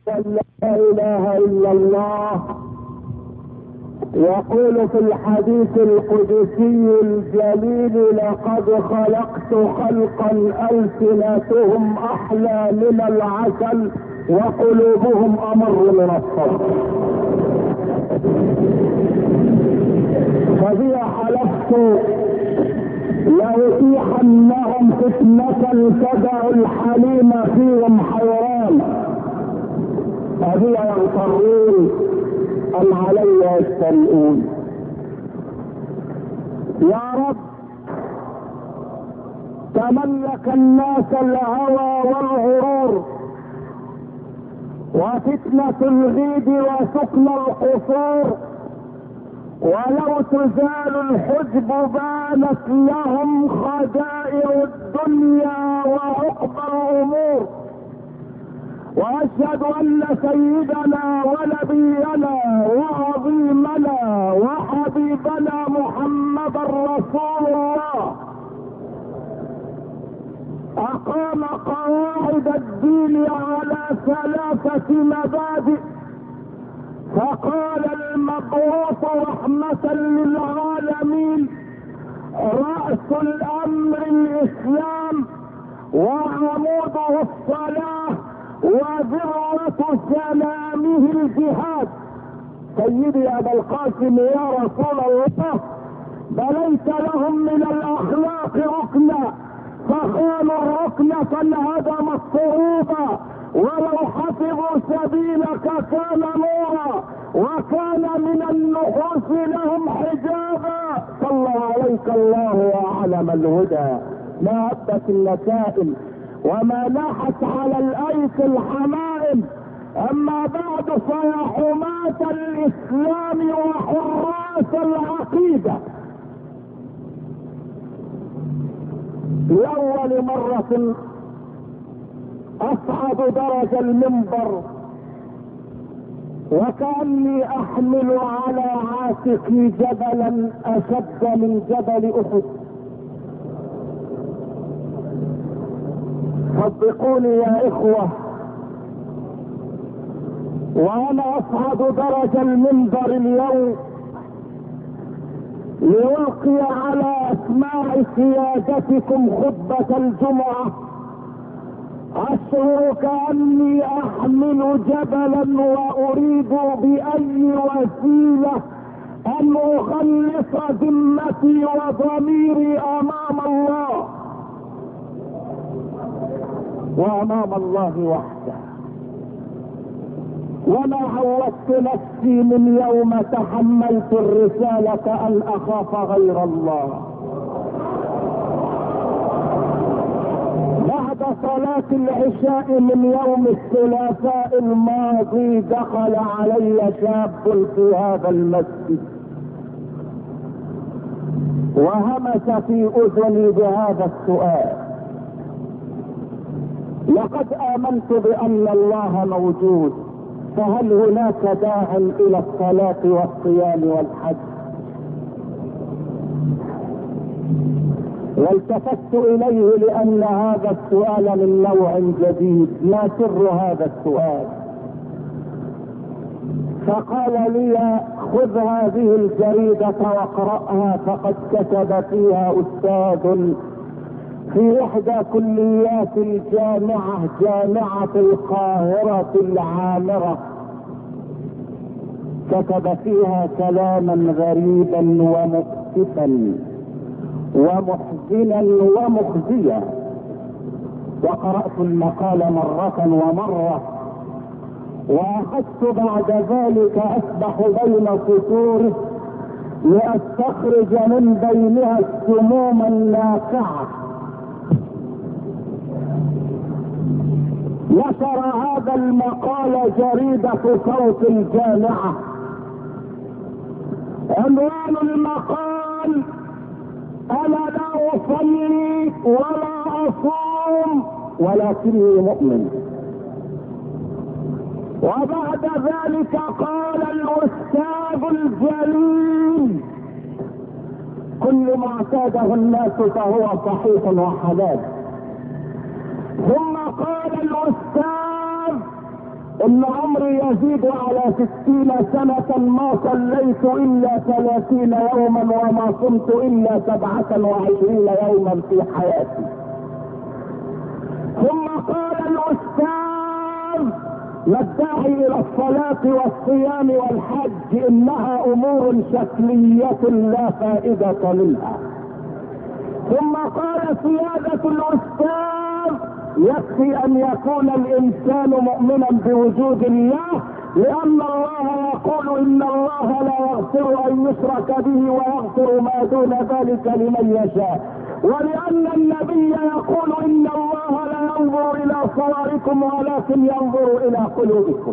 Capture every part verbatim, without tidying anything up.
لا اله الا الله. يقول في الحديث القدسي الجليل: لقد خلقت خلقا السنتهم احلى من العسل وقلوبهم امر من الصبر. فبي حلفت لأتيحنهم فتنة تدع الحليم فيهم حيران، أبي يغترون أم علي يسترئون. يا رب تملك الناس الهوى والغرور وفتنة الغيب وسكن القصور، ولو تزال الحجب بانت لهم خدائع الدنيا وعقبى الامور. واشهد ان سيدنا ونبينا وعظيمنا وحبيبنا محمدا رسول الله اقام قواعد الدين على ثلاثة مبادئ، فقال المبعوث رحمة للعالمين: رأس الامر الاسلام وعموده الصلاة وذروة سلامه الجهاد. سيدي ابا القاسم يا رسول الله، بليت لهم من الاخلاق ركنا، فخانوا الركن فانهدم الصعوبة، ولو حفظوا سبيلك كان نورا وكان من النحوس لهم حجابا. صلى عليك الله يا علم الهدى، ما هبت النسائم وما لاحت على الايس الحمائم. اما بعد فيا حماة الاسلام وحراس العقيدة، لاول مرة اصعد درج المنبر وكأني احمل على عاتقي جبلا اشد من جبل احد. صدقوني يا اخوة، وانا اصعد درج المنبر اليوم لألقي على اسماع سيادتكم خطبة الجمعة، اشعر كأني احمل جبلا واريد باي وسيلة ان اخلص ذمتي وضميري امام الله وامام الله وحده. وما عودت نفسي من يوم تحملت الرسالة ان اخاف غير الله. بعد صلاة العشاء من يوم الثلاثاء الماضي دخل علي شاب في هذا المسجد وهمس في اذني بهذا السؤال: لقد امنت بان الله موجود، فهل هناك داع الى الصلاة والصيام والحج؟ والتفت اليه لان هذا السؤال من نوع جديد. ما سر هذا السؤال؟ فقال لي: خذ هذه الجريدة واقرأها، فقد كتب فيها استاذ في احدى كليات الجامعة جامعة القاهرة العامرة، كتب فيها كلاما غريبا ومؤسفا ومحزنا ومخزيا. وقرأت المقال مرة ومرة، واخذت بعد ذلك اسبح بين سطوره لاستخرج من بينها السموم الناقعة. نشر هذا المقال جريدة صوت الجامعة. عنوان المقال: انا لا اصلي ولا اصوم ولكني مؤمن. وبعد ذلك قال الاستاذ الجليل: كل ما اعتاده الناس فهو صحيح وحلال. ثم قال الاستاذ: ان عمري يزيد على ستين سنة ما صليت الا ثلاثين يوما وما صمت الا سبعة وعشرين يوما في حياتي. ثم قال الاستاذ يدعي الى الصلاة والصيام والحج انها امور شكلية لا فائدة منها. ثم قال سيادة الاستاذ يكفي ان يكون الانسان مؤمنا بوجود الله، لان الله يقول ان الله لا يغفر ان يشرك به ويغفر ما دون ذلك لمن يشاء، ولان النبي يقول ان الله لا ينظر الى صوركم ولكن ينظر الى قلوبكم.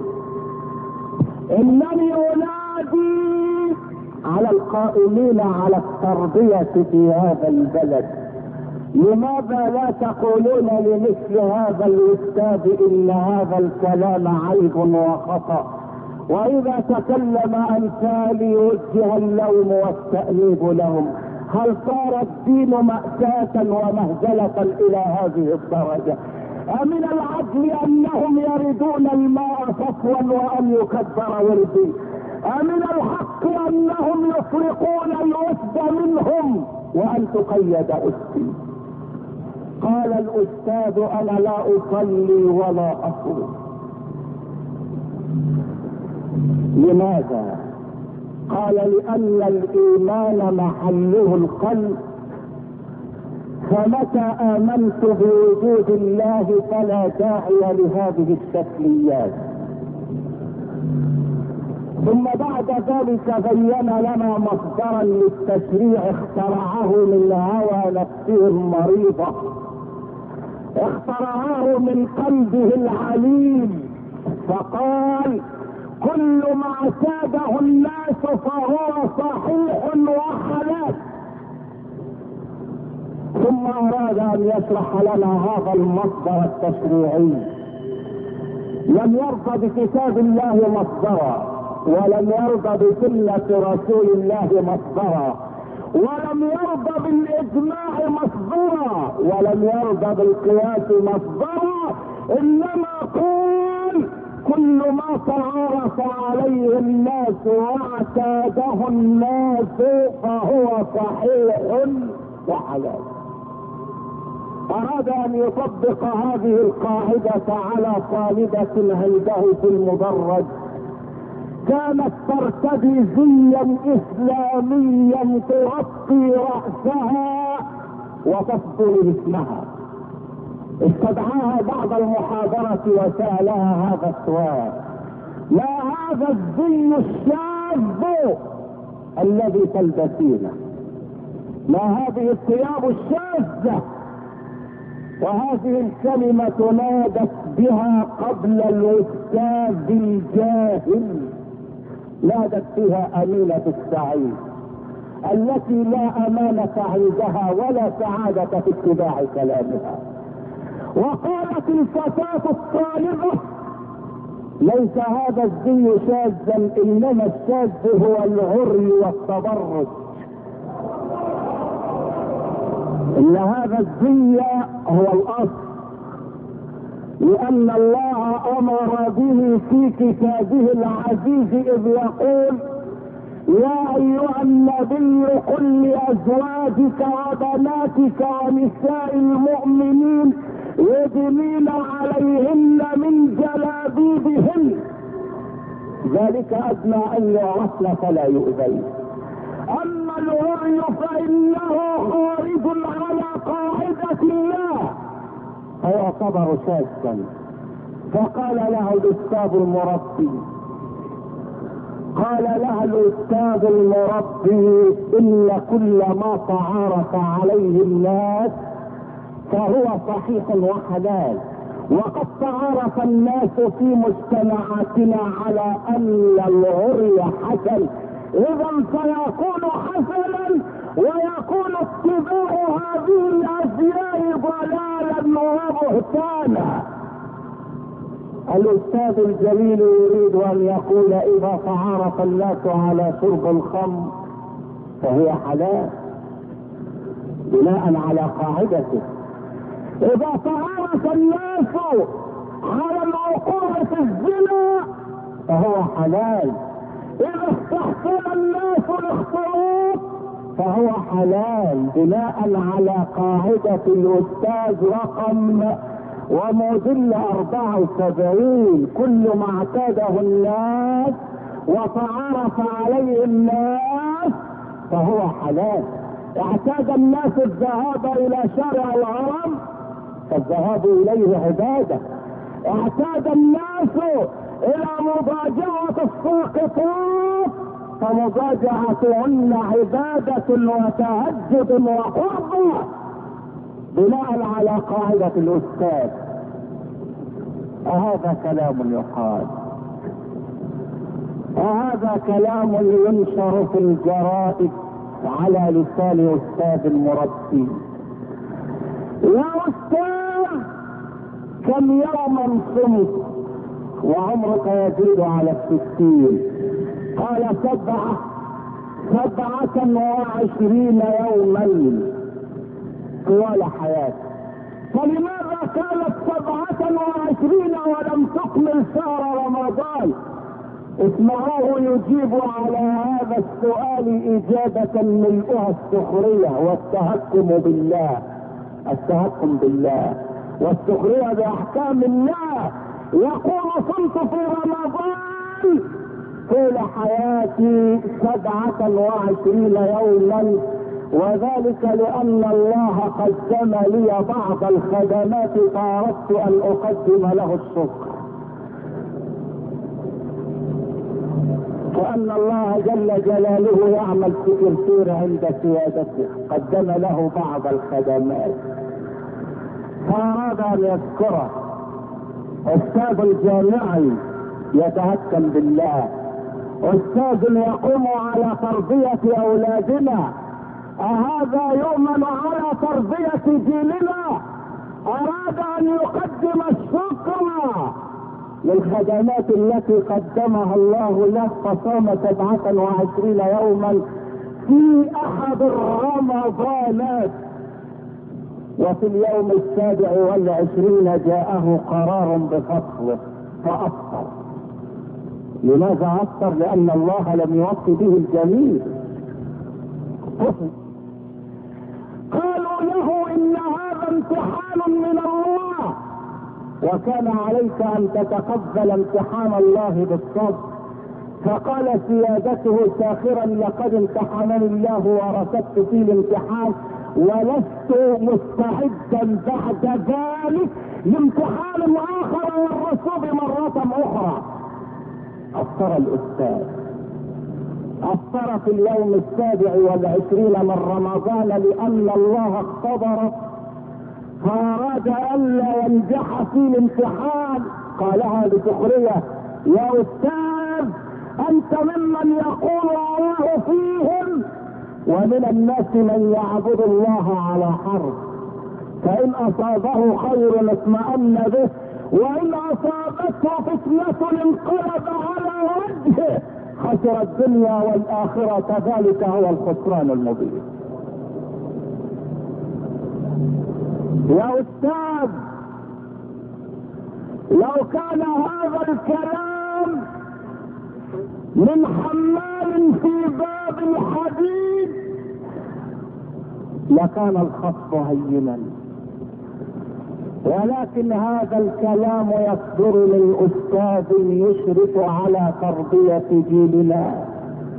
انني انادي على القائمين على التربية في هذا البلد، لماذا لا تقولون لمثل هذا الاستاذ ان هذا الكلام عيب وخطأ، واذا تكلم امثالي يوجه اللوم والتأنيب لهم؟ هل صار الدين مأساة ومهزلة الى هذه الدرجة؟ أمن العدل انهم يردون الماء صفوا وان يكبر وردي؟ أمن الحق انهم يفرقون الوسد منهم وان تقيد اسدي؟ قال الاستاذ انا لا اصلي ولا اصوم. لماذا؟ قال لان الايمان محله القلب، فمتى امنت بوجود الله فلا داعي لهذه الشكليات. ثم بعد ذلك بين لنا مصدرا للتشريع اخترعه من هوى نفسه المريضة، اخترعه من قلبه العليم، فقال كل ما اعتاده الناس فهو صحيح وحلال. ثم اراد ان يشرح لنا هذا المصدر التشريعي. لم يرضى بكتاب الله مصدرا، ولم يرضى بسنة رسول الله مصدرا، ولم يرضى بالاجماع مصدرا، ولم يرضى بالقياس مصدرا، انما قال كل ما تعارف عليه الناس واعتاده الناس فهو صحيح وحلال. اراد ان يطبق هذه القاعدة على طالبة عنده في المدرج كانت ترتدي زيا اسلاميا تغطي رأسها وتصدر اسمها. استدعاها بعد المحاضرة وسألها هذا السؤال: ما هذا الزي الشاذ الذي تلبسينه؟ ما هذه الثياب الشاذة؟ وهذه الكلمة نادت بها قبل الاستاذ الجاهل، نادت بها أمينة السعيد التي لا أمانة عندها ولا سعادة في اتباع كلامها. وقالت الفتاة الطالبة: ليس هذا الزي شاذا، انما الشاذ هو العري والتبرج. ان هذا الزي هو الاصل، لان الله امر به في كتابه العزيز اذ يقول: يا ايها النبي قل لازواجك وبناتك ونساء المؤمنين يدنين عليهن من جلابيبهن ذلك ادنى ان يعرفن فلا يؤذين. اما العري فانه خارج على قاعدة الله فيعتبر شاذا. فقال له الاستاذ المربي قال لها الاستاذ المربي ان كل ما تعارف عليه الناس فهو صحيح وحلال، وقد تعارف الناس في مجتمعاتنا على ان العري حسن، اذا فيكون حسنا ويكون اتباع هذه الاشياء ضلالا وبهتانا. الاستاذ الجليل يريد ان يقول: اذا تعارف الناس على شرب الخمر فهي حلال بناء على قاعدته. اذا تعارف الناس على الوقوع في الزنا فهو حلال. اذا استحسن الناس الاختلاط فهو حلال، بناء على قاعدة الاستاذ رقم وموديل اربعة وسبعين: كل ما اعتاده الناس وتعارف عليه الناس فهو حلال. اعتاد الناس الذهاب الى شارع الهرم فالذهاب اليه عبادة. اعتاد الناس الى مضاجعة الساقطات فمضاجعتهن عبادة وتهجد وقربة، بناء على قاعدة الاستاذ. وهذا كلام يقال، وهذا كلام ينشر في الجرائد على لسان استاذ المربي. يا استاذ كم يوما صمت وعمرك يزيد على الستين؟ قال سبعة سبعة وعشرين يوما طوال حياتي. فلماذا كانت سبعة وعشرين ولم تكمل شهر رمضان؟ اسمعوه يجيب على هذا السؤال إجابة ملؤها السخرية والتهكم بالله، التهكم بالله والسخرية بأحكام الله. يقول: صمت في رمضان طول حياتي سبعة وعشرين يوما، وذلك لأن الله قدم لي بعض الخدمات فأردت أن أقدم له الشكر. وأن الله جل جلاله يعمل سكرتير عند سيادته، قدم له بعض الخدمات فأراد أن يذكره. أستاذ الجامعي يتهكم بالله، أستاذ يقوم على تربية أولادنا، أهذا يؤمن على تربية جيلنا؟ أراد أن يقدم الشكر للخدمات التي قدمها الله له فصام سبعة وعشرين يوما في أحد الرمضانات، وفي اليوم السابع والعشرين جاءه قرار بفصله فأفطر. لماذا أفطر؟ لأن الله لم يوفي به الجميع. قالوا له: إن هذا امتحان من الله، وكان عليك أن تتقبل امتحان الله بالصبر. فقال سيادته ساخرا: لقد امتحنني الله ورسبت في الامتحان ولست مستعدا بعد ذلك لامتحان آخر والرسوب مرة أخرى. أفطر الأستاذ، أفطر في اليوم السابع والعشرين من رمضان لأن الله اختبره فأراد ألا ينجح في الامتحان. قالها بسخرية: يا أستاذ أنت ممن يقول الله فيهم، ومن الناس من يعبد الله على حرف، فإن أصابه خير اطمأن به، وإن أصابته فتنة انقلب على وجهه، خسر الدنيا والآخرة، ذلك هو الخسران المبين. يا أستاذ لو كان هذا الكلام من حمال في باب الحديد لكان الخط هينا، ولكن هذا الكلام يصدر من أستاذ يشرف على تربية جيلنا.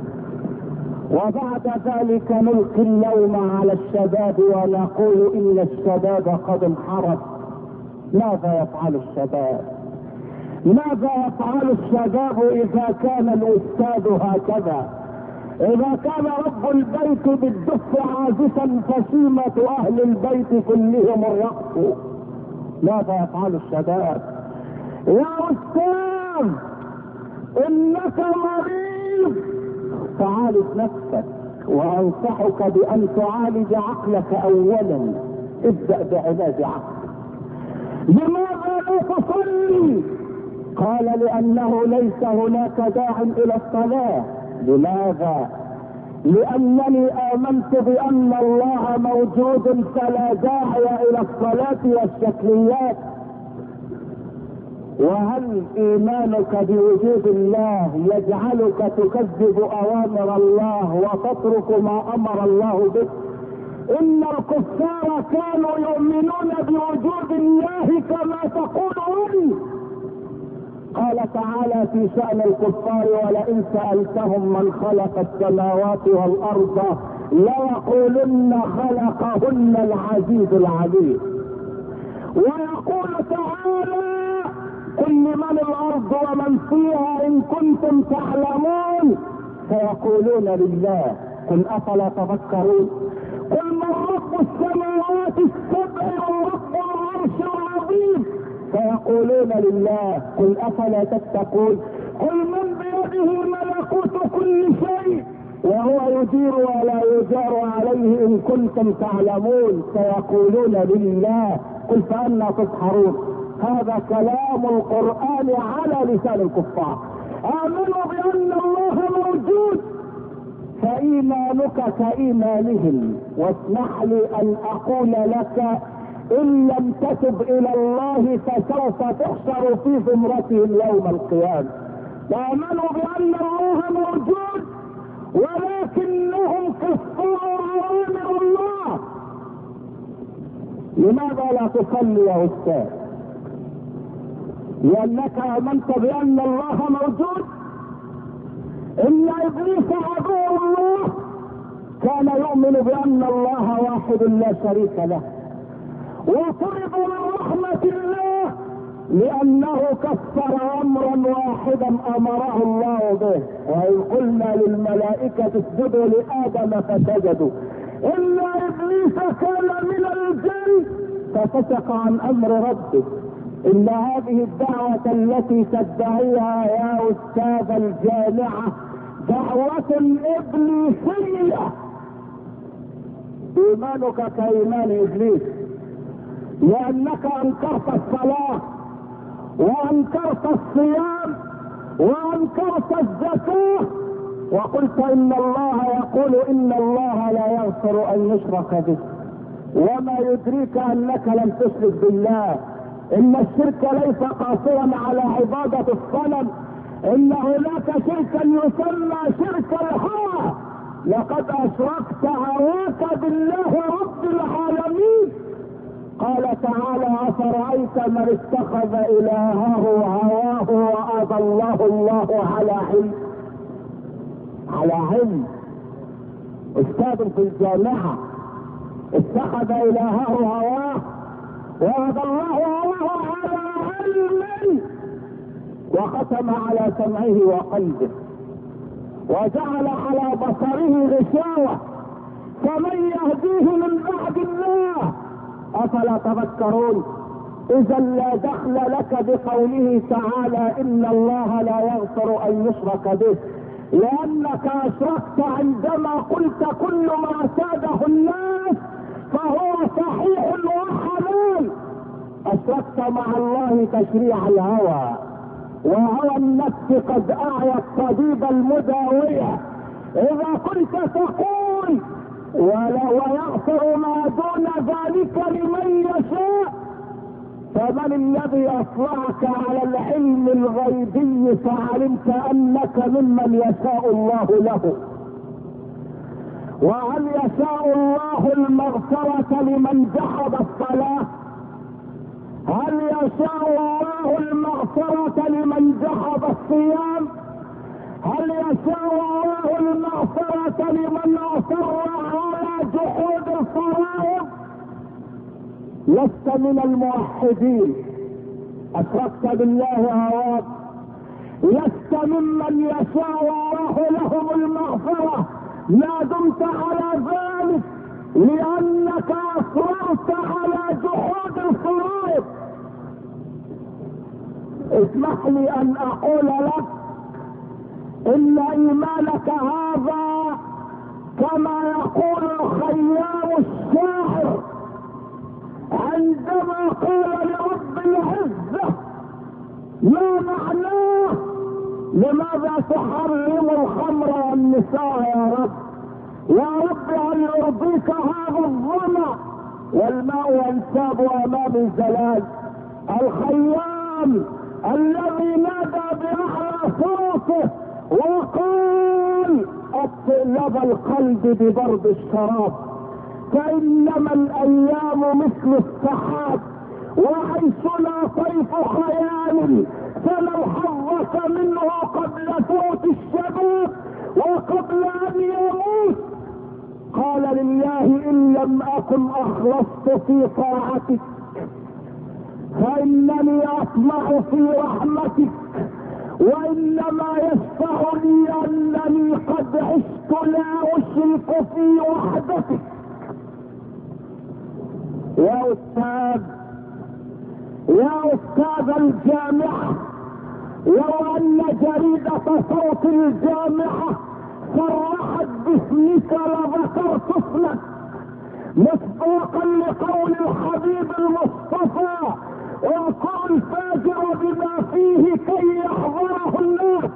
وبعد ذلك نلقي اللوم على الشباب ونقول إن الشباب قد انحرف. ماذا يفعل الشباب؟ ماذا يفعل الشباب إذا كان الأستاذ هكذا؟ إذا كان رب البيت بالدف عازفا فسيمة أهل البيت كلهم الرقص، ماذا يفعل الشباب؟ يا أستاذ إنك مريض، تعالج نفسك، وأنصحك بأن تعالج عقلك أولا. ابدأ بعلاج عقلك. لماذا لا تصلي؟ قال: لأنه ليس هناك داع إلى الصلاة. لماذا؟ لأنني آمنت بأن الله موجود فلا داعي إلى الصلاة والشكليات. وهل ايمانك بوجود الله يجعلك تكذب اوامر الله وتترك ما امر الله به؟ ان الكفار كانوا يؤمنون بوجود الله كما تقولون. قال تعالى في شأن الكفار: ولئن سألتهم من خلق السماوات والارض ليقولن خلقهن العزيز العليم. ويقول تعالى: قل لمن الارض ومن فيها ان كنتم تعلمون فيقولون لله. قل افلا تذكرون؟ قل من رب السماوات السبع ورب العرش العظيم فيقولون لله. قل افلا تتقون؟ قل من بيده ملكوت كل شيء وهو يجير ولا يجار عليه ان كنتم تعلمون فيقولون لله. قل فأنا تسحرون؟ هذا كلام القرآن على لسان الكفار. آمنوا بأن الله موجود فإيمانك كإيمانهم. واسمح لي أن أقول لك: إن لم تتب إلى الله فسوف تحشر في زمرتهم يوم القيامة. آمنوا بأن الله موجود ولكنهم كفروا أوامر الله. لماذا لا تصلي يا أستاذ؟ لأنك آمنت بأن الله موجود. إن إبليس عدو الله كان يؤمن بأن الله واحد لا شريك له، وطرد من رحمة الله لأنه كفر أمرا واحدا أمره الله به. وإذ قلنا للملائكة اسجدوا لآدم فسجدوا إلا إبليس كان من الجن ففسق عن أمر ربه. إن هذه الدعوة التي تدعيها يا أستاذ الجامعة دعوة إبليسية. إيمانك كإيمان إبليس، لأنك أنكرت الصلاة وأنكرت الصيام وأنكرت الزكاة وقلت إن الله يقول إن الله لا يغفر أن يشرك به. وما يدريك أنك لم تشرك بالله؟ إن الشرك ليس قاصرا على عبادة الصنم، إن هناك شركا يسمى شرك الهوى. لقد أشركت هواك بالله رب العالمين. قال تعالى: أفرأيت من اتخذ إلهه هواه وأضله الله على علم. على علم. أستاذ في الجامعة اتخذ إلهه هواه وأضله الله على علم، وختم على سمعه وقلبه وجعل على بصره غشاوة، فمن يهديه من بعد الله؟ أفلا تذكرون؟ إذا لا دخل لك بقوله تعالى إن الله لا يغفر أن يشرك به، لأنك أشركت عندما قلت كل ما اعتاده الناس فهو صحيح وحلال. أشركت مع الله تشريع الهوى، وهوى النفس قد أعيا الطبيب المداوية. إذا كنت تقول ويغفر ما دون ذلك لمن يشاء، فمن الذي أطلعك على العلم الغيبي فعلمت أنك ممن يشاء الله له؟ وهل يشاء الله المغفرة لمن جحد الصلاة؟ هل يشاء الله المغفرة لمن جحد الصيام؟ هل يشاء الله المغفرة لمن أصر على جحود الفرائض؟ لست من الموحدين، أشركت بالله هواك. لست ممن يشاء الله لهم المغفرة ما دمت على ذلك، لأنك أصررت على جحود الفرائض. اسمح لي أن أقول لك إن إيمانك هذا كما يقول الخيام الشاعر عندما قال لرب العزة: ما معناه؟ لماذا تحرم الخمر والنساء يا رب؟ يا رب هل يرضيك هذا الظمأ والماء ينساب امام الزلال؟ الخيام الذي نادى بأعلى صوته وقال اطلب القلب ببرد الشراب، فإنما الأيام مثل السحاب وعيشنا طيف خيال، فلو حظك منه قبل فوت الشباب وقبل أن يموت. قال لله إن لم أكن أخلصت في طاعتك فإنني أطمع في رحمتك، وإنما يشفع لي أنني قد عشت لا أشرك في وحدتك. يا أستاذ يا أستاذ الجامعة، لو أن جريدة صوت الجامعة صرحت باسمك لذكرت اسمك مصداقا لقول الحبيب المصطفى اذكر الفاجر بما فيه كي يحضره الناس.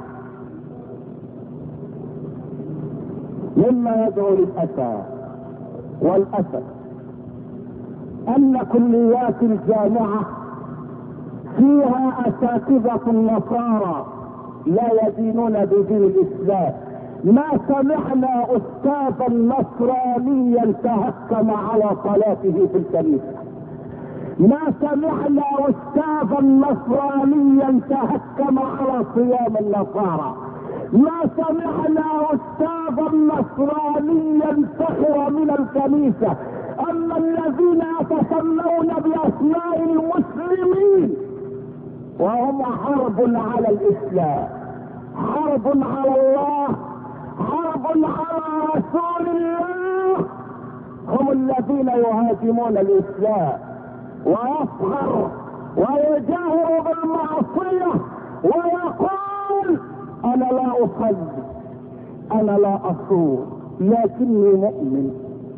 مما يدعو للأسى والأسى أن كليات الجامعة فيها أساتذة النصارى لا يدينون بدين الإسلام. ما سمعنا أستاذا نصرانيا تهكم على صلاته في الكنيسة، ما سمعنا أستاذا نصرانيا تهكم على صيام النصارى، ما سمعنا أستاذا نصرانيا سخر من الكنيسة. أما الذين يتسمون بأسماء المسلمين وهم حرب على الإسلام، حرب على الله، حرب على رسول الله، هم الذين يهاجمون الإسلام ويصغر ويجاهر بالمعصية ويقول أنا لا أصلي أنا لا أصوم لكني مؤمن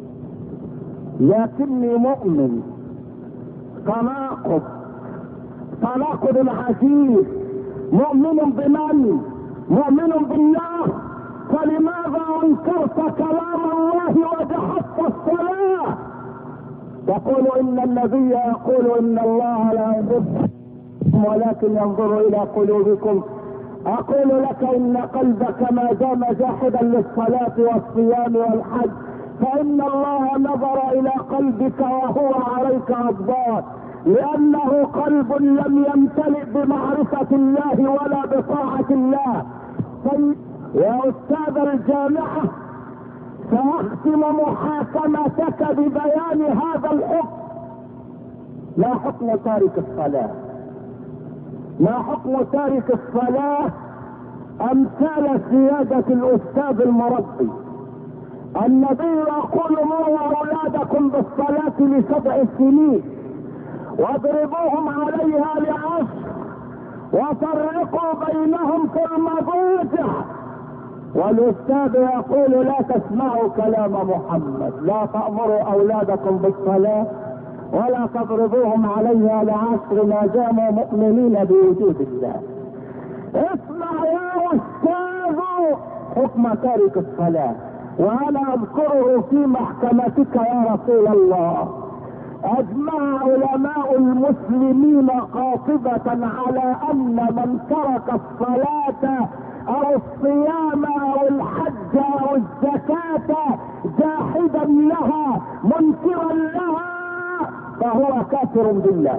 لكني مؤمن. تناقض تناقض عجيب. مؤمن بمن؟ مؤمن بالله، فلماذا انكرت كلام الله وجحدت الصلاة؟ تقول ان النبي يقول ان الله لا ينظر ولكن ينظر الى قلوبكم. اقول لك ان قلبك ما دام جاحدا للصلاة والصيام والحج فان الله نظر الى قلبك وهو عليك غضبان، لانه قلب لم يمتلئ بمعرفة الله ولا بطاعة الله. يا استاذ الجامعة، ساختم محاكمتك ببيان هذا الحكم. ما حكم تارك الصلاة؟ ما حكم تارك الصلاة؟ امثال سيادة الاستاذ المربي. النبي يقول مروا اولادكم بالصلاة لسبع سنين واضربوهم عليها لعشر وفرقوا بينهم في المضاجع. والاستاذ يقول لا تسمعوا كلام محمد، لا تأمروا اولادكم بالصلاة ولا تضربوهم عليها لعشر ما داموا مؤمنين بوجود الله. اسمع يا استاذ حكم تارك الصلاة، وانا اذكره في محكمتك يا رسول الله. اجمع علماء المسلمين قاطبة على ان من ترك الصلاة او الصيام او الحج او الزكاة جاحدا لها منكرا لها فهو كافر بالله.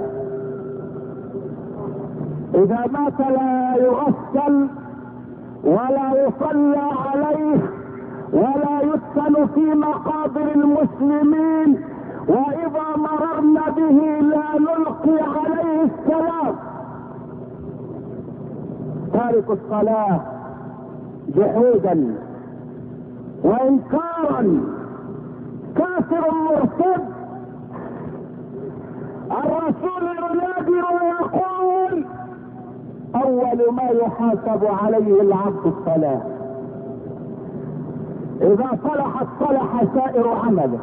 اذا مات لا يغسل ولا يصلى عليه ولا يدفن في مقابر المسلمين، واذا مررنا به لا نلقي عليه السلام. تارك الصلاة جحودا وانكارا كافر مرتد. الرسول ينادي ويقول اول ما يحاسب عليه العبد الصلاة. اذا صلحت صلح سائر عمله،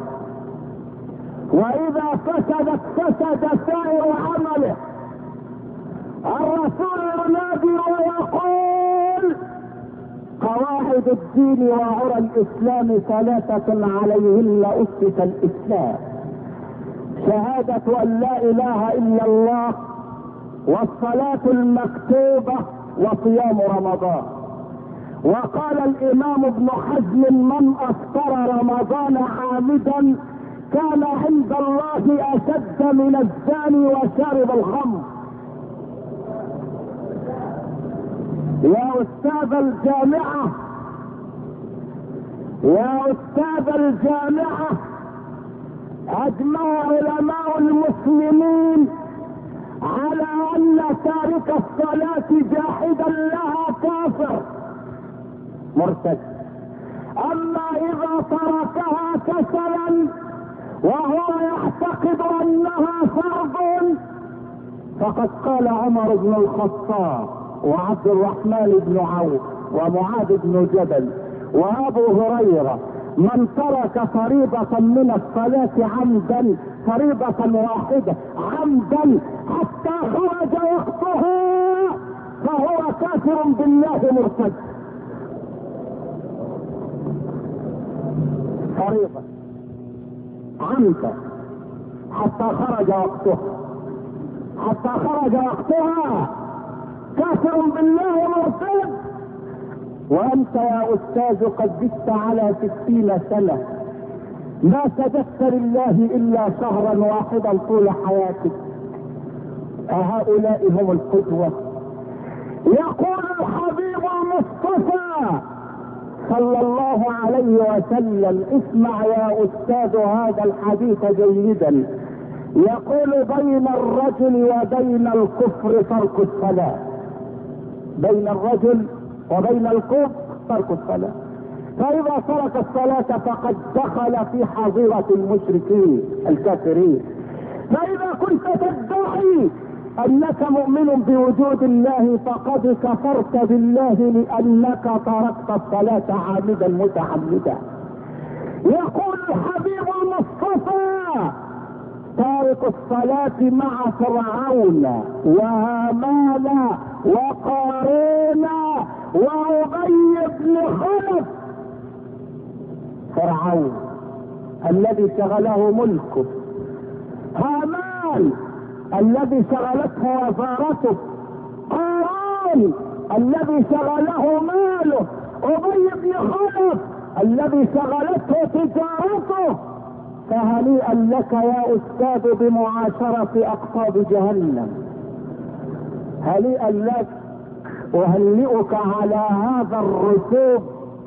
واذا فسدت فسد سائر عمله. الرسول ينادي ويقول قواعد الدين وعرى الاسلام ثلاثة عليهن اسس الاسلام: شهادة ان لا اله الا الله والصلاة المكتوبة وصيام رمضان. وقال الامام ابن حزم: من افطر رمضان عامدا كان عند الله اشد من الزاني وشارب الخمر. يا استاذ الجامعة يا استاذ الجامعة اجمع علماء المسلمين على ان تارك الصلاة جاحدا لها كافر مرتد. اما اذا تركها كسلا وهو يعتقد انها فرض فقد قال عمر بن الخطاب وعبد الرحمن بن عوف ومعاذ بن جبل وابو هريرة: من ترك فريضة من الصلاة عمدا، فريضة واحدة عمدا حتى خرج وقتها، فهو كافر بالله مرتد. فريضة عمدا حتى خرج وقتها، حتى خرج وقتها كافر بالله مرتد. وانت يا استاذ قد زدت على ستين سنة ما سجدت لله الا شهرا واحدا طول حياتك. أهؤلاء هم القدوة؟ يقول الحبيب المصطفى صلى الله عليه وسلم: اسمع يا استاذ هذا الحديث جيدا، يقول: بين الرجل وبين الكفر ترك الصلاة. بين الرجل وبين الكفر ترك الصلاة. فإذا ترك الصلاة فقد دخل في حظيرة المشركين الكافرين. فإذا كنت تدعي أنك مؤمن بوجود الله فقد كفرت بالله لأنك تركت الصلاة عامدا متعمدا. يقول الحبيب المصطفى: تارك الصلاة مع فرعون وهامان وقارون وأبي بن خلف. فرعون الذي شغله ملكه، هامان الذي شغلته وزارته، قارون الذي شغله ماله، أبي بن خلف الذي شغلته تجارته. فهنيئا لك يا استاذ بمعاشرة اقطاب جهنم، هنيئا لك. اهنئك على هذا الرسوب،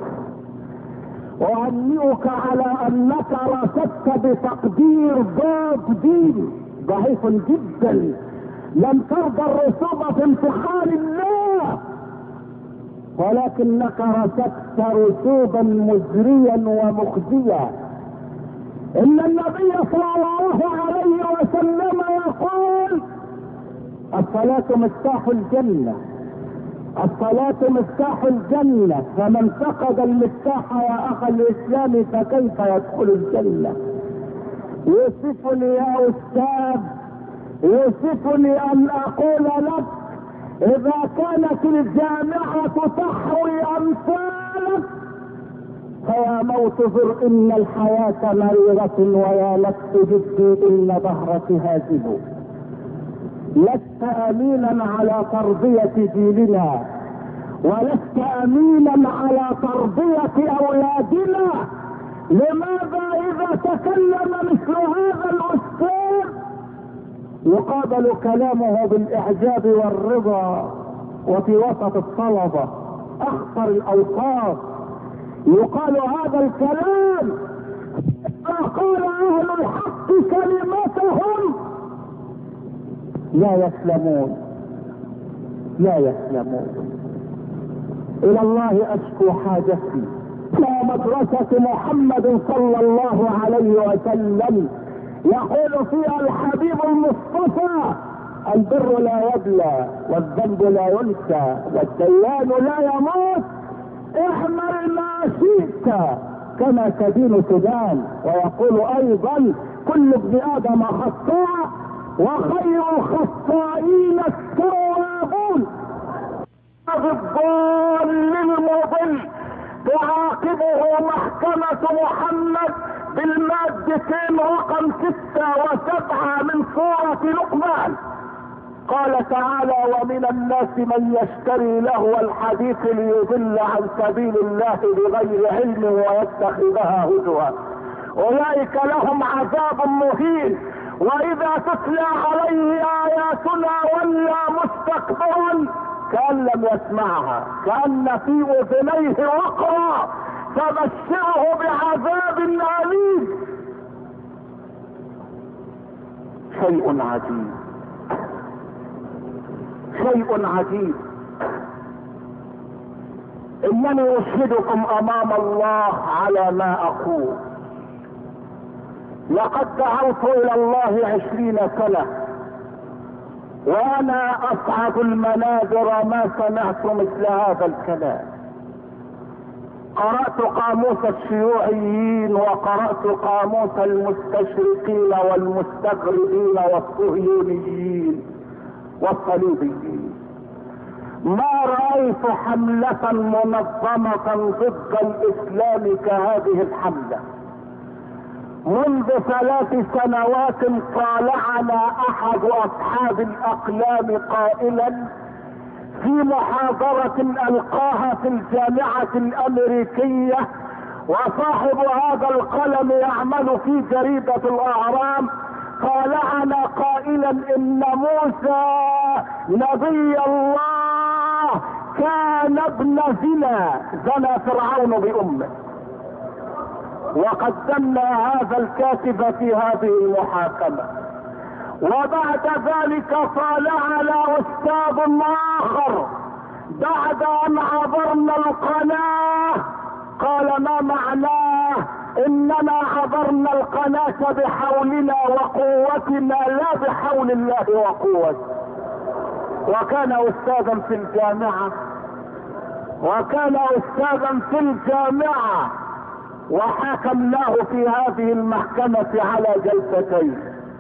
اهنئك على انك رصدت بتقدير ضاد دين ضعيف جدا. لم ترضى الرسوب في امتحان الله، ولكنك رصدت رسوبا مزريا ومخزيا. ان النبي صلى الله عليه وسلم يقول: الصلاة مفتاح الجنة، الصلاة مفتاح الجنة، فمن فقد المفتاح يا اخ الاسلام فكيف يدخل الجنة؟ يوسفني يا استاذ، يوسفني ان اقول لك: اذا كانت الجامعة تحوي امثالك فيا موت زر ان الحياة مريرة، ويا نفس جدي ان ظهرك هازل. لست امينا على تربية جيلنا، ولست امينا على تربية اولادنا. لماذا اذا تكلم مثل هذا الاستاذ يقابل كلامه بالاعجاب والرضا، وفي وسط الطلبة اخطر الاوصاف يقال هذا الكلام؟ فقال اهل الحق كلمتهم لا يسلمون، لا يسلمون. الى الله اشكو حاجتي. مدرسة محمد صلى الله عليه وسلم يقول فيها الحبيب المصطفى: البر لا يبلى، والذنب لا ينسى، والديان لا يموت، اعمل ما شئت كما تدين تدان. ويقول ايضا: كل ابن ادم خطاء وخير الخطائين التوابون. الضال المضل تعاقبه محكمة محمد بالمادتين رقم ستة وسبعة من سورة لقمان. قال تعالى: ومن الناس من يشتري لهو الحديث ليضل عن سبيل الله بغير علم ويتخذها هزوا اولئك لهم عذاب مهين. واذا تتلى عليه اياتنا ولى مستكبرا كأن لم يسمعها كأن في اذنيه وقرا فبشره بعذاب اليم. شيء عجيب، شيء عجيب. انني اشهدكم امام الله على ما اقول، لقد دعوت الى الله عشرين سنة وانا اصعد المنابر ما سمعت مثل هذا الكلام. قرأت قاموس الشيوعيين وقرأت قاموس المستشرقين والمستغربين والصهيونيين والصليبيين. ما رأيت حملة منظمة ضد الإسلام كهذه الحملة. منذ ثلاث سنوات طالعنا أحد أصحاب الأقلام قائلا في محاضرة ألقاها في الجامعة الأمريكية، وصاحب هذا القلم يعمل في جريدة الأهرام، طالعنا قائلا إن موسى نبي الله كان ابن زنا، زنى فرعون بأمه. وقدمنا هذا الكاتب في هذه المحاكمة. وبعد ذلك طالعنا أستاذ آخر بعد أن عبرنا القناة قال: ما معناه؟ إننا عبرنا القناة بحولنا وقوتنا لا بحول الله وقوته. وكان أستاذا في الجامعة وكان أستاذا في الجامعة وحاكمناه في هذه المحكمة على جلستين.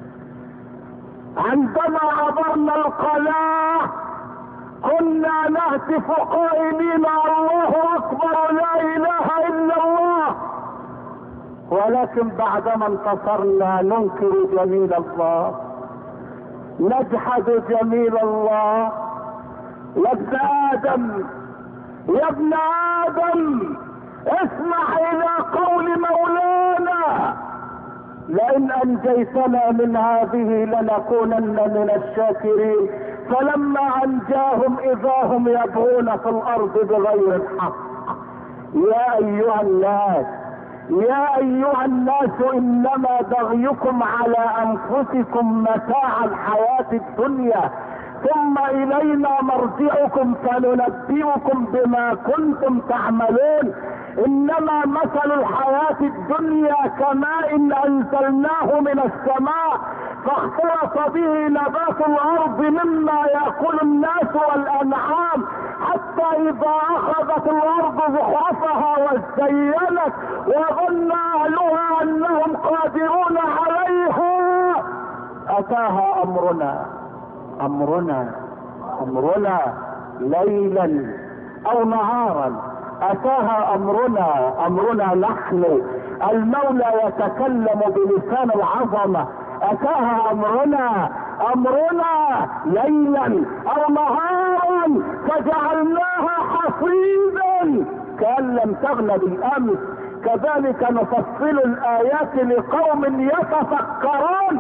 عندما عبرنا القناة كنا نهتف قائلين: الله أكبر، لا إله إلا الله. ولكن بعدما انتصرنا ننكر جميل الله، نجحد جميل الله. يا ابن آدم، يا ابن آدم، اسمع إلى قول مولانا: لئن أنجيتنا من هذه لنكونن من الشاكرين. فلما أنجاهم إذا هم يبغون في الأرض بغير الحق. يا أيها الناس يا أيها الناس إنما بغيكم على أنفسكم متاع الحياة الدنيا، ثم إلينا مرجعكم فننبئكم بما كنتم تعملون. إنما مثل الحياة الدنيا كماء أنزلناه من السماء فاختلط به نبات الأرض مما يأكل الناس والأنعام، حتى إذا أخذت الأرض زخرفها وزينت وظن أهلها أنهم قادرون عليها أتاها أمرنا أمرنا أمرنا ليلا أو نهارا أتاها أمرنا أمرنا نحن. المولى يتكلم بلسان العظمة. أتاها أمرنا أمرنا ليلا أو نهارا فجعلناها حصيدا كأن لم تغن بالأمس. كذلك نفصل الآيات لقوم يتفكرون.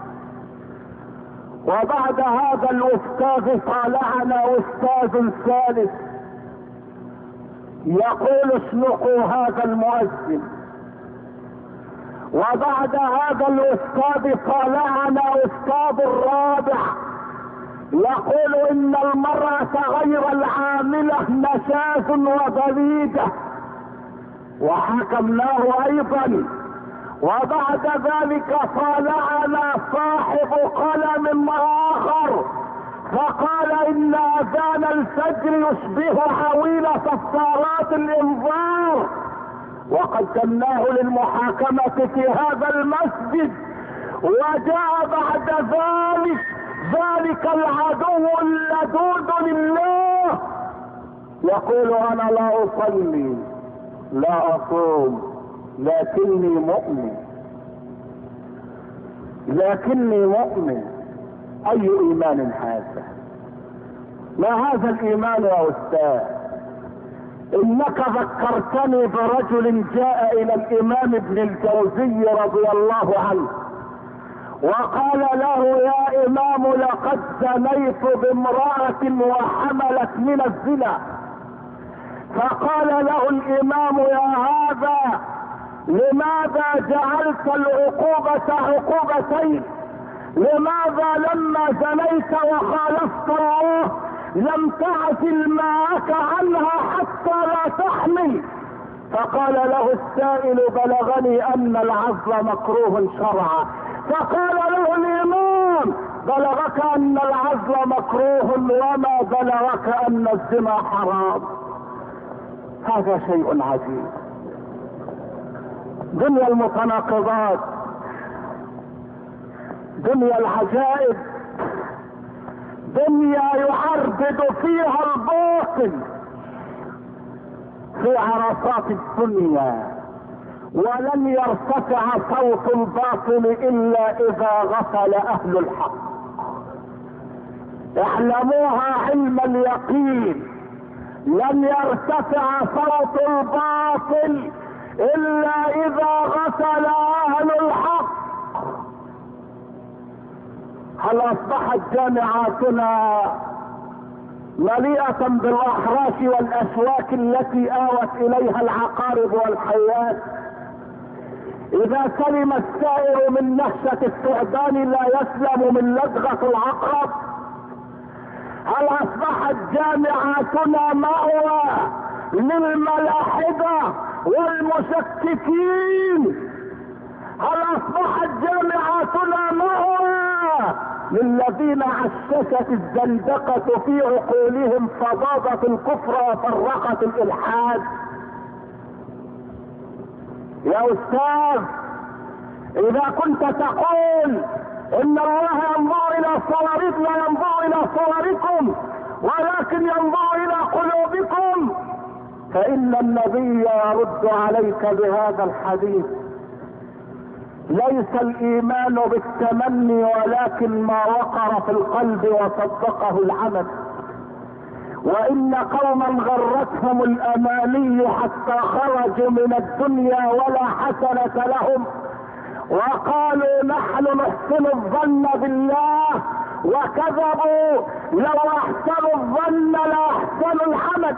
وبعد هذا الأستاذ طالعنا أستاذ ثالث يقول: اسلقوا هذا المؤذن. وبعد هذا الأستاذ طالعنا أستاذ الرابع يقول: إن المرأة غير العاملة نشاز وبليدة، وحكمناه أيضا. وبعد ذلك طالعنا صاحب قلم آخر فقال: إن أذان الفجر يشبه حويل صفارات الإنذار. وقدمناه للمحاكمة في هذا المسجد. وجاء بعد ذلك ذلك العدو اللدود لله يقول: أنا لا أصلي لا أصوم لكني مؤمن لكني مؤمن اي ايمان هذا؟ ما هذا الايمان يا استاذ؟ انك ذكرتني برجل جاء الى الامام ابن الجوزي رضي الله عنه وقال له: يا امام، لقد زنيت بامرأة وحملت من الزنا. فقال له الامام: يا هذا، لماذا جعلت العقوبة عقوبتين؟ لماذا لما زنيت وخالفت الله لم تعزل معك عنها حتى لا تحمل؟ فقال له السائل: بلغني ان العزل مكروه شرعا. فقال له الامام: بلغك ان العزل مكروه وما بلغك ان الزنا حرام. هذا شيء عجيب. دنيا المتناقضات، دنيا العجائب، دنيا يعربد فيها الباطل في عرصات الدنيا، ولن يرتفع صوت الباطل الا اذا غفل اهل الحق. اعلموها علم اليقين، لن يرتفع صوت الباطل الا اذا غفل اهل الحق. هل اصبحت جامعاتنا مليئة بالاحراش والاشواك التي اوت اليها العقارب والحيات؟ اذا سلم السائر من نهشة الثعبان لا يسلم من لدغة العقرب. هل اصبحت جامعاتنا مأوى للملاحدة والمشككين؟ هل اصبحت جامعاتنا مأوى للذين عششت الزندقة في عقولهم فضاضة الكفر وفرقة الالحاد؟ يا استاذ، اذا كنت تقول ان الله ينظر الى صورنا، لا ينظر الى صوركم ولكن ينظر الى قلوبكم، فان النبي يرد عليك بهذا الحديث: ليس الايمان بالتمني ولكن ما وقر في القلب وصدقه العمل. وان قوما غرتهم الاماني حتى خرجوا من الدنيا ولا حسنة لهم وقالوا نحن نحسن الظن بالله وكذبوا. لو احسنوا الظن لاحسنوا العمل.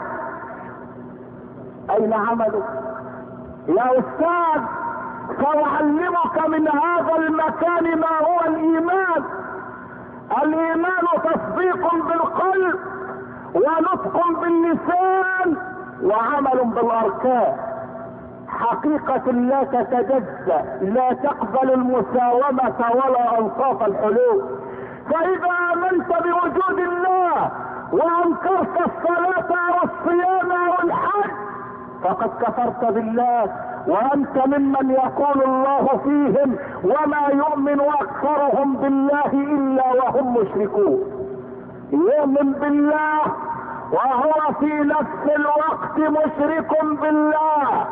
اين عملوا يا استاذ؟ سأعلمك من هذا المكان ما هو الايمان. الايمان تصديق بالقلب ونطق باللسان وعمل بالاركان. حقيقة لا تتجزأ، لا تقبل المساومة ولا انصاف الحلول. فاذا امنت بوجود الله وانكرت الصلاة والصيام والحج فقد كفرت بالله، وانت ممن يقول الله فيهم: وما يؤمن اكثرهم بالله الا وهم مشركون. يؤمن بالله وهو في نفس الوقت مشرك بالله.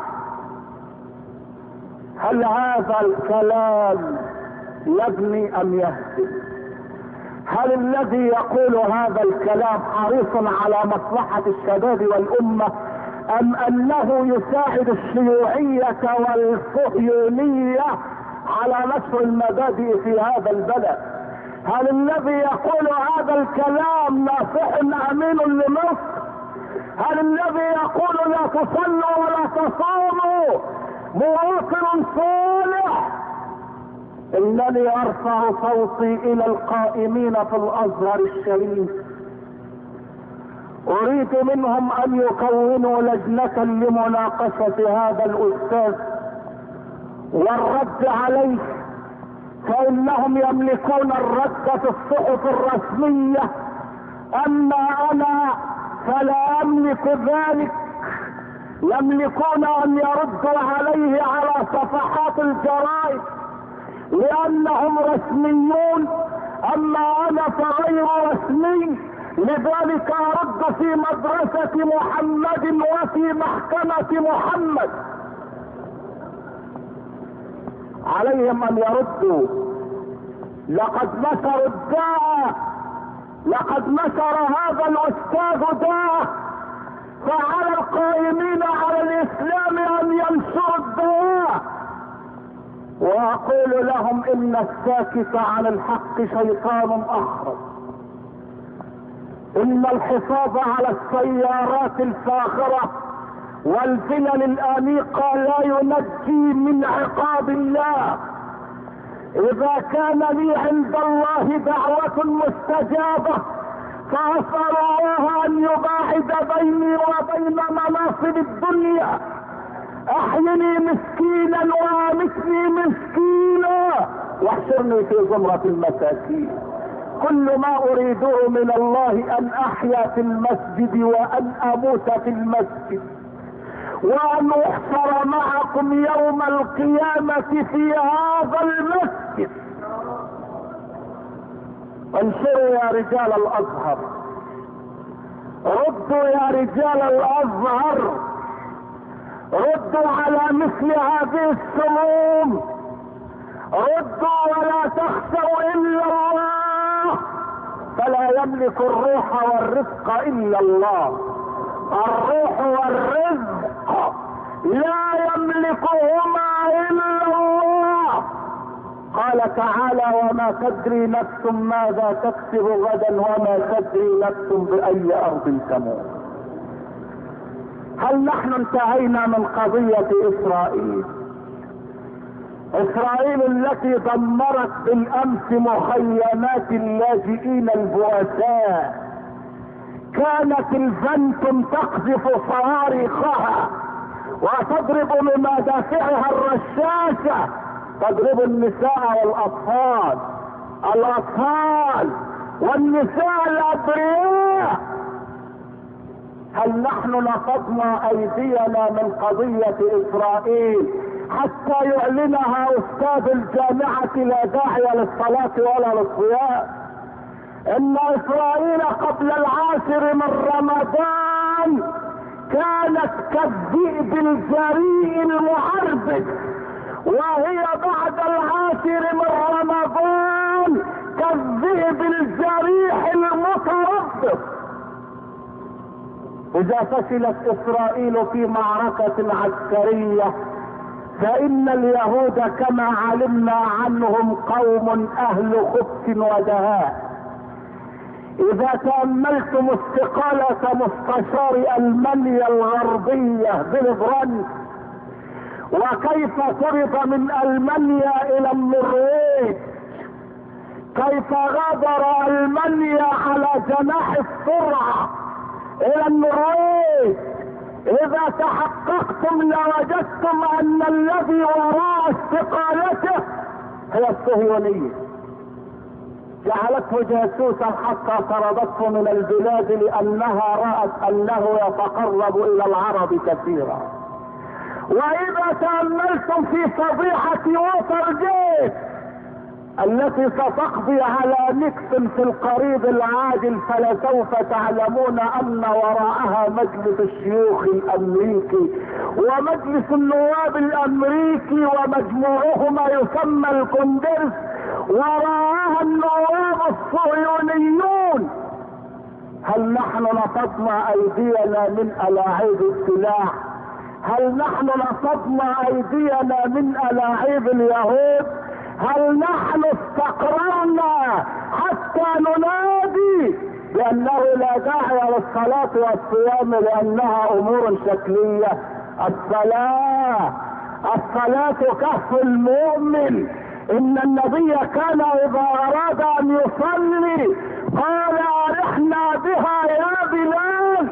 هل هذا الكلام يبني ام يهدم؟ هل الذي يقول هذا الكلام حريص على مصلحة الشباب والامة ام انه يساعد الشيوعية والصهيونية على نشر المبادئ في هذا البلد؟ هل الذي يقول هذا الكلام ناصح امين لمصر؟ هل الذي يقول لا تصلوا ولا تصوموا مواطن صالح؟ انني ارفع صوتي الى القائمين في الازهر الشريف، اريد منهم ان يكونوا لجنة لمناقشة هذا الاستاذ والرد عليه، فانهم يملكون الرد في الصحف الرسمية، اما انا فلا املك ذلك. يملكون ان يردوا عليه على صفحات الجرائد لانهم رسميون، اما انا فغير رسمي، لذلك ارد في مدرسة محمد وفي محكمة محمد. عليهم ان يردوا لقد نشر الداء، لقد نشر هذا الاستاذ داء، فعلى القائمين على الاسلام ان ينشروا الداء. واقول لهم ان الساكت عن الحق شيطان اخرس. ان الحفاظ على السيارات الفاخرة والفلل الانيقة لا ينجي من عقاب الله. اذا كان لي عند الله دعوة مستجابة فاسأل الله ان يباعد بيني وبين مناصب الدنيا. احيني مسكينا وامتني مسكينا واحشرني في زمرة المساكين. كل ما اريده من الله ان احيا في المسجد وان اموت في المسجد وان احشر معكم يوم القيامة في هذا المسجد. انشروا يا رجال الازهر، ردوا يا رجال الازهر، ردوا على مثل هذه السموم، ردوا ولا تخشوا الا الله، فلا يملك الروح والرزق الا الله. الروح والرزق لا يملكهما الا الله. قال تعالى وما تدري نفس ماذا تكسب غدا وما تدري نفس باي ارض تموت. هل نحن انتهينا من قضية اسرائيل؟ اسرائيل التي دمرت بالامس مخيمات اللاجئين البؤساء، كانت الفنتم تقذف صواريخها وتضرب بمدافعها الرشاشة، تضرب النساء والاطفال، الاطفال والنساء الابرياء. هل نحن نفضنا ايدينا من قضية اسرائيل حتى يعلنها استاذ الجامعة لا داعي للصلاة ولا للصيام؟ ان اسرائيل قبل العاشر من رمضان كانت كالذئب الجريء المعربد، وهي بعد العاشر من رمضان كالذئب الجريح المتربص. اذا فشلت اسرائيل في معركة عسكرية فان اليهود كما علمنا عنهم قوم اهل خبث ودهاء. اذا تأملتم استقالة مستشار المانيا الغربية بيلي براندت وكيف طرد من المانيا الى النرويج، كيف غادر المانيا على جناح السرعة الى النرويج، اذا تحققتم لوجدتم ان الذي وراء استقالته هي الصهيونية، جعلته جاسوسا حتى طردته من البلاد لانها رأت انه يتقرب الى العرب كثيرا. واذا تأملتم في فضيحة ووترجيت التي ستقضي على نيكسون في القريب العاجل، فلسوف تعلمون ان وراءها مجلس الشيوخ الامريكي ومجلس النواب الامريكي ومجموعهما يسمى الكونجرس، وراءها النواب الصهيونيون. هل نحن نفضنا ايدينا من الاعيب السلاح؟ هل نحن نفضنا ايدينا من الاعيب اليهود؟ هل نحن استقررنا حتى ننادي بانه لا داعي للصلاة والصيام لانها امور شكلية؟ الصلاة الصلاة كهف المؤمن. ان النبي كان اذا اراد ان يصلي قال ارحنا بها يا بلال.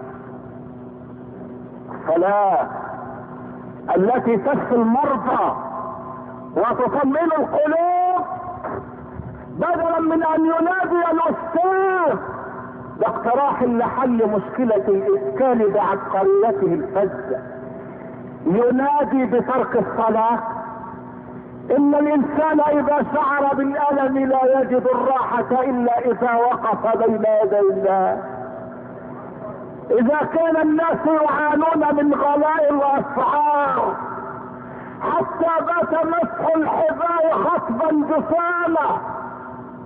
الصلاة التي تشفي المرضى وتطمئن القلوب بدلا من ان ينادي الاستاذ باقتراح لحل مشكلة الاسكان بعبقريته الفذة، ينادي بترك الصلاة. ان الانسان اذا شعر بالالم لا يجد الراحة الا اذا وقف بين يدي الله. اذا كان الناس يعانون من غلاء الاسعار حتى بات مسح الحذاء خطبا جساما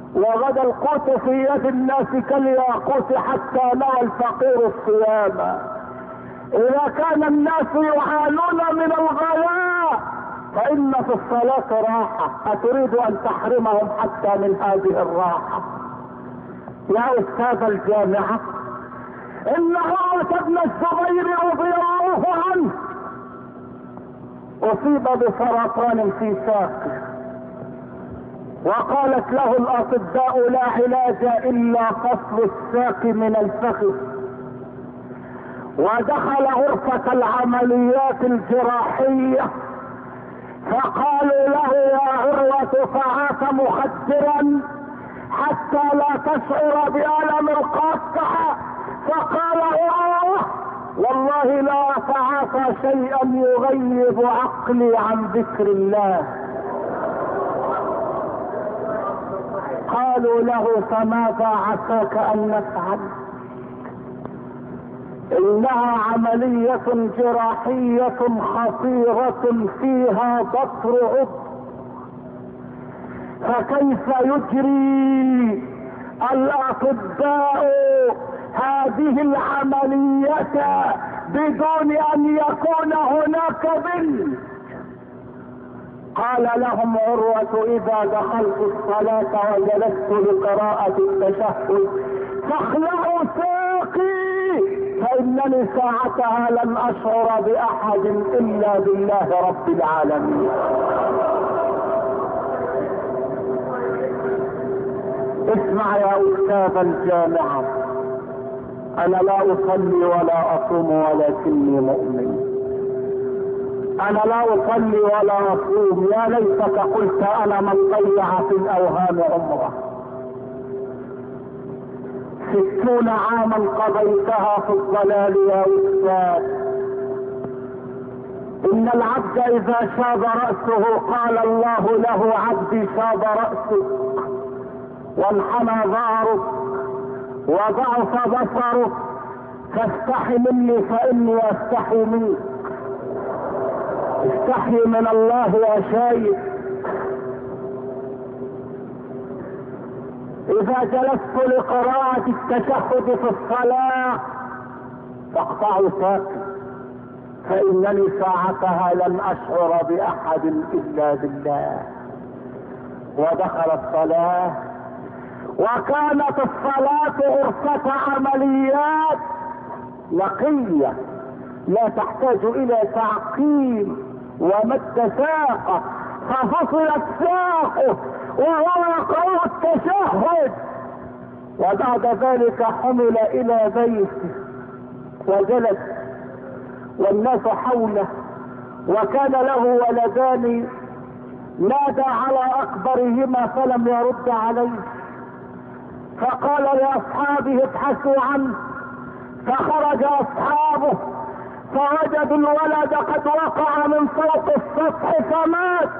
وغدا القوت في يد الناس كالياقوت حتى نوى الفقير الصيام. اذا كان الناس يعانون من الغلاء فان في الصلاة راحة، اتريد ان تحرمهم حتى من هذه الراحة؟ يا استاذ الجامعة، ان عروة بن الزبير رضي الله عنه اصيب بسرطان في ساقه، وقالت له الاطباء لا علاج الا فصل الساق من الفخذ، ودخل غرفة العمليات الجراحية فقالوا له يا عروة فعاك مخدرا حتى لا تشعر بألم القطع، فقال الله والله لا أتعاطى شيئا يغيب عقلي عن ذكر الله. قالوا له فماذا عساك ان نفعل؟ انها عملية جراحية خطيرة فيها بطر عضو، فكيف يجري الاطباء هذه العملية بدون ان يكون هناك بنت؟ قال لهم عروة اذا دخلت الصلاة وجلست لقراءة التشهد فاخلعوا ساقي فانني ساعتها لن اشعر باحد الا بالله رب العالمين. اسمع يا استاذ الجامعة، انا لا اصلي ولا اصوم ولكني مؤمن. انا لا اصلي ولا اصوم، يا ليتك قلت انا من ضيع في الاوهام عمره. ستون عاما قضيتها في الضلال يا استاذ. ان العبد اذا شاب رأسه قال الله له عبدي شاب رأسك وانحنى ظهرك وضعف بصرك فاستحي مني فاني استحي منك. استحي من الله يا شايب. اذا جلست لقراءة التشهد في الصلاة فاقطعوا ساقي فانني ساعتها لن اشعر باحد الا بالله. ودخل الصلاة، وكانت الصلاة غرفة عمليات نقية لا تحتاج الى تعقيم ومد ساقه، ففصلت ساقه وهو يقرأ التشهد. وبعد ذلك حمل الى بيته وجلس والناس حوله، وكان له ولدان نادى على اكبرهما فلم يرد عليه، فقال لاصحابه ابحثوا عنه، فخرج اصحابه فوجدوا الولد قد وقع من فوق السطح فمات.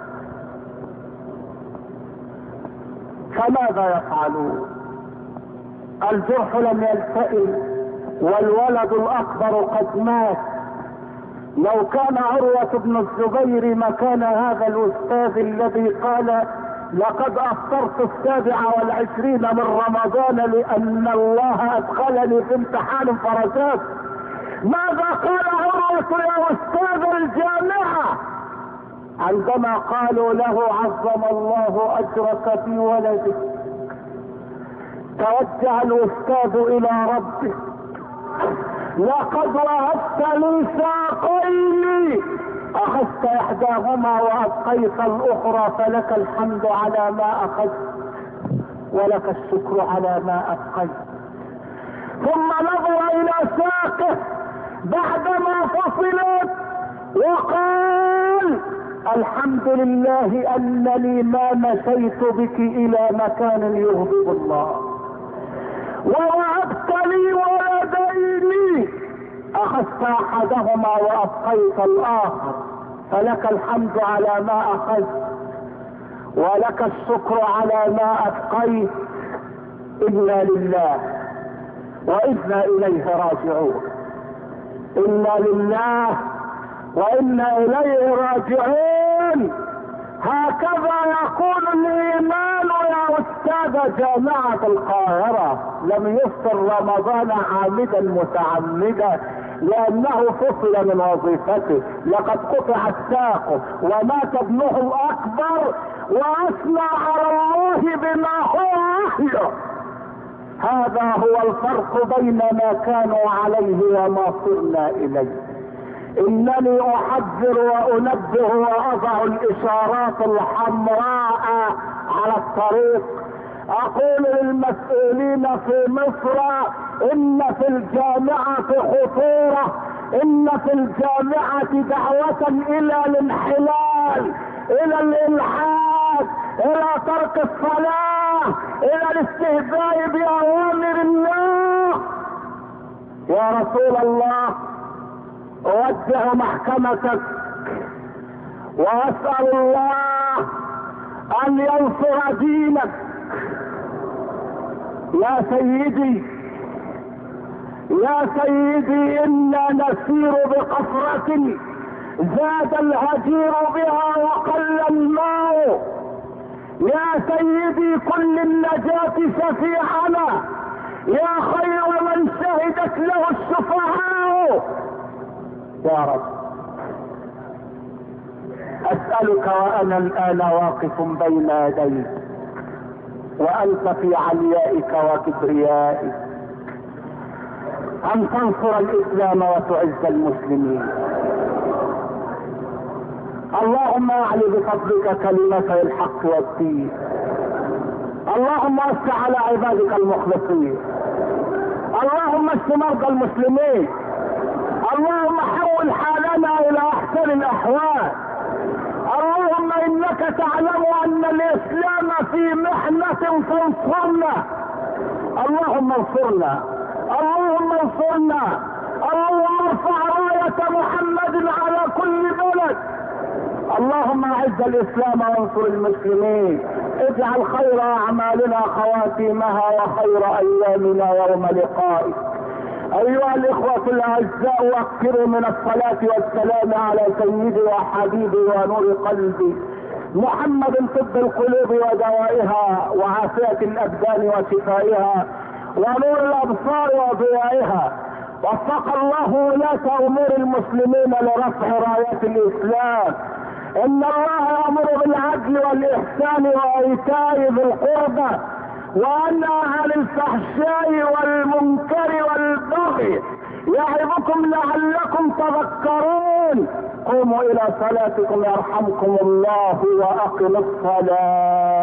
فماذا يفعلون؟ الجرح لم يلتئم والولد الاكبر قد مات. لو كان عروة بن الزبير مكان هذا الاستاذ الذي قال لقد افطرت السابع والعشرين من رمضان لان الله ادخلني في امتحان فرسات، ماذا قال عروة يا استاذ الجامعة عندما قالوا له عظم الله اجرك في ولدك؟ توجه الاستاذ الى ربه، لقد وهبت لي ساقين اخذت احداهما وابقيت الاخرى، فلك الحمد على ما اخذت ولك الشكر على ما ابقيت. ثم نظر الى ساقه بعدما فصلت وقال الحمد لله انني ما مشيت بك الى مكان يغضب الله، ووهبت لي ولدين اخذت احدهما وابقيت الاخر، فلك الحمد على ما اخذت ولك الشكر على ما ابقيت. انا لله وانا اليه راجعون. انا لله وانا اليه راجعون. هكذا يكون الايمان يا استاذ جامعة القاهرة لم يفطر رمضان عامدا متعمدا لانه فصل من وظيفته، لقد قطعت ساقه ومات ابنه الاكبر واثنى على الله بما هو اهله. هذا هو الفرق بين ما كانوا عليه وما صرنا اليه. انني احذر وانبه واضع الاشارات الحمراء على الطريق. اقول للمسؤولين في مصر ان في الجامعة خطورة، ان في الجامعة دعوة الى الانحلال، الى الالحاد، الى ترك الصلاة، الى الاستهزاء باوامر الله. يا رسول الله اوجه محكمتك واسأل الله ان ينصر دينك. يا سيدي يا سيدي انا نسير بقفرة زاد الهجير بها وقل الماء. يا سيدي كل النجاة شفيعنا، يا خير من شهدت له الشفعاء. يا رب اسألك وانا الان واقف بين يديك وانت في عليائك وكبريائك ان تنصر الاسلام وتعز المسلمين. اللهم اعل بفضلك كلمتي الحق والدين. اللهم وسع على عبادك المخلصين. اللهم اشف مرضى المسلمين. اللهم حول حالنا الى احسن الاحوال. اللهم انك تعلم ان الاسلام في محنة فانصرنا. اللهم انصرنا، اللهم انصرنا، اللهم ارفع راية محمد على كل بلد. اللهم اعز الاسلام وانصر المسلمين. اجعل خير اعمالنا خواتيمها وخير ايامنا يوم لقائك. ايها الاخوة الاعزاء وكروا من الصلاة والسلام على سيدي وحبيبي ونور قلبي محمد طب القلوب ودوائها وعافية الابدان وشفائها ونور الابصار وضيائها. وفق الله ولاة امور المسلمين لرفع رايات الاسلام. ان الله يامر بالعدل والاحسان وايتاء ذي القربى وينهى عن الفحشاء والمنكر والبغي يعظكم لعلكم تذكرون. قوموا الى صلاتكم يرحمكم الله واقم الصلاة.